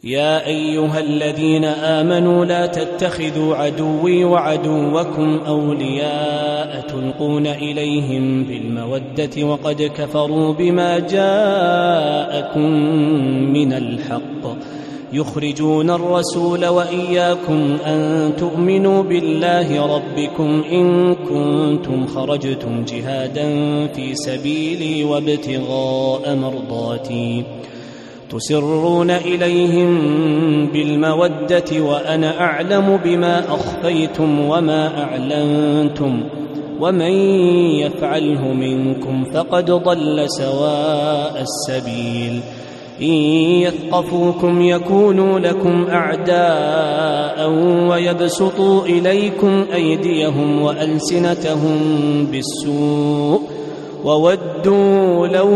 يا أيها الذين آمنوا لا تتخذوا عدوي وعدوكم أولياء تلقون إليهم بالمودة وقد كفروا بما جاءكم من الحق يخرجون الرسول وإياكم أن تؤمنوا بالله ربكم إن كنتم خرجتم جهادا في سبيلي وابتغاء مرضاتي تسرون إليهم بالمودة وأنا أعلم بما أخفيتم وما أعلنتم ومن يفعله منكم فقد ضل سواء السبيل إن يثقفوكم يكونوا لكم أعداء ويبسطوا إليكم أيديهم وألسنتهم بالسوء وودوا لو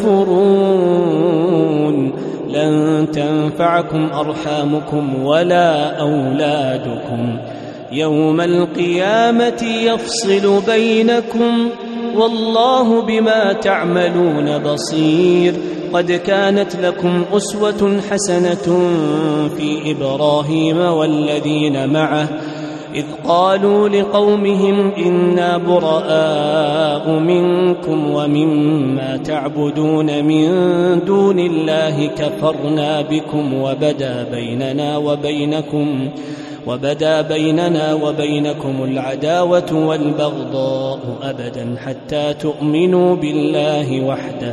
تكفرون لن تنفعكم أرحامكم ولا أولادكم يوم القيامة يفصل بينكم والله بما تعملون بصير قد كانت لكم أسوة حسنة في إبراهيم والذين معه إذ قالوا لقومهم إنا براء منكم ومما تعبدون من دون الله كفرنا بكم وبدا بيننا وبينكم العداوة والبغضاء أبدا حتى تؤمنوا بالله وحده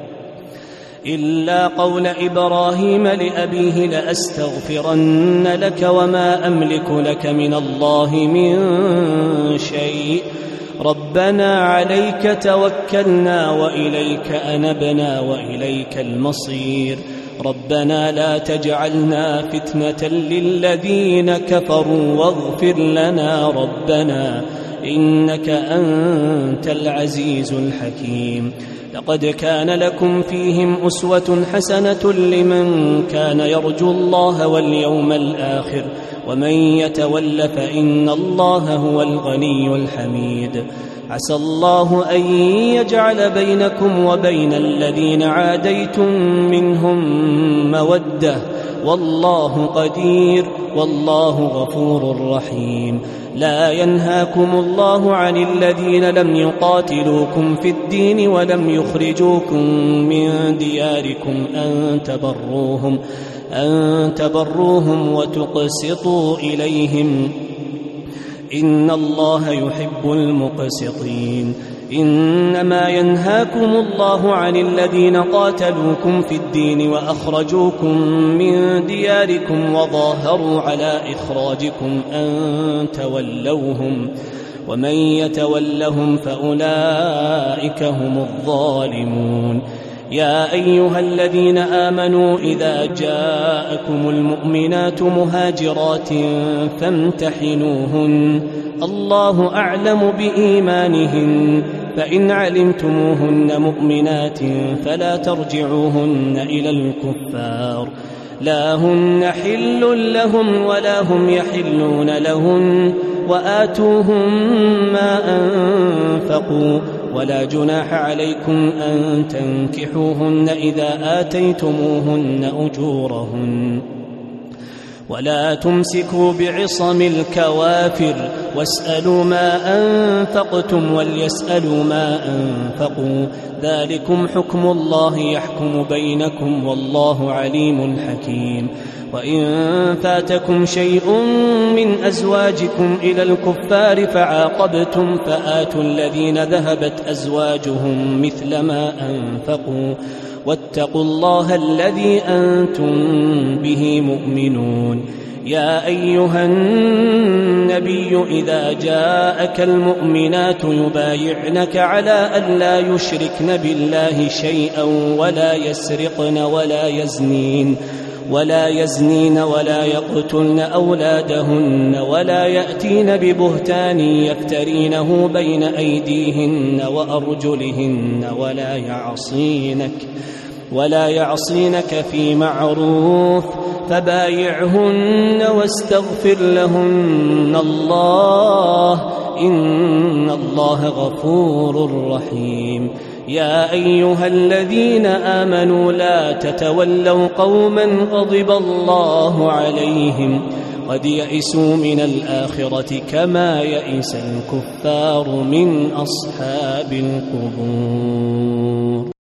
إلا قول إبراهيم لأبيه لأستغفرن لك وما أملك لك من الله من شيء ربنا عليك توكلنا وإليك أنبنا وإليك المصير ربنا لا تجعلنا فتنة للذين كفروا واغفر لنا ربنا إنك أنت العزيز الحكيم لقد كان لكم فيهم أسوة حسنة لمن كان يرجو الله واليوم الآخر ومن يتول فإن الله هو الغني الحميد عسى الله أن يجعل بينكم وبين الذين عاديتم منهم مودة والله قدير والله غفور رحيم لا ينهاكم الله عن الذين لم يقاتلوكم في الدين ولم يخرجوكم من دياركم أن تبروهم وتقسطوا إليهم إن الله يحب المقسطين إنما ينهاكم الله عن الذين قاتلوكم في الدين وأخرجوكم من دياركم وظاهروا على إخراجكم أن تولوهم ومن يتولهم فأولئك هم الظالمون يا أيها الذين آمنوا إذا جاءكم المؤمنات مهاجرات فامتحنوهن الله أعلم بإيمانهن فإن علمتموهن مؤمنات فلا ترجعوهن إلى الكفار لا هن حل لهم ولا هم يحلون لهن وآتوهم ما أنفقوا ولا جناح عليكم أن تنكحوهن إذا آتيتموهن أجورهن ولا تمسكوا بعصم الكوافر واسألوا ما أنفقتم وليسألوا ما أنفقوا ذلكم حكم الله يحكم بينكم والله عليم حكيم وإن فاتكم شيء من أزواجكم إلى الكفار فعاقبتم فآتوا الذين ذهبت أزواجهم مثل ما أنفقوا واتقوا الله الذي أنتم به مؤمنون يا أيها النبي إذا جاءك المؤمنات يبايعنك على أن لا يشركن بالله شيئا ولا يزنين ولا يقتلن أولادهن ولا يأتين ببهتان يفترينه بين أيديهن وأرجلهن ولا يعصينك في معروف فبايعهن واستغفر لهن الله إن الله غفور رحيم يا أيها الذين آمنوا لا تتولوا قوما غضب الله عليهم قد يئسوا من الآخرة كما يئس الكفار من أصحاب القبور.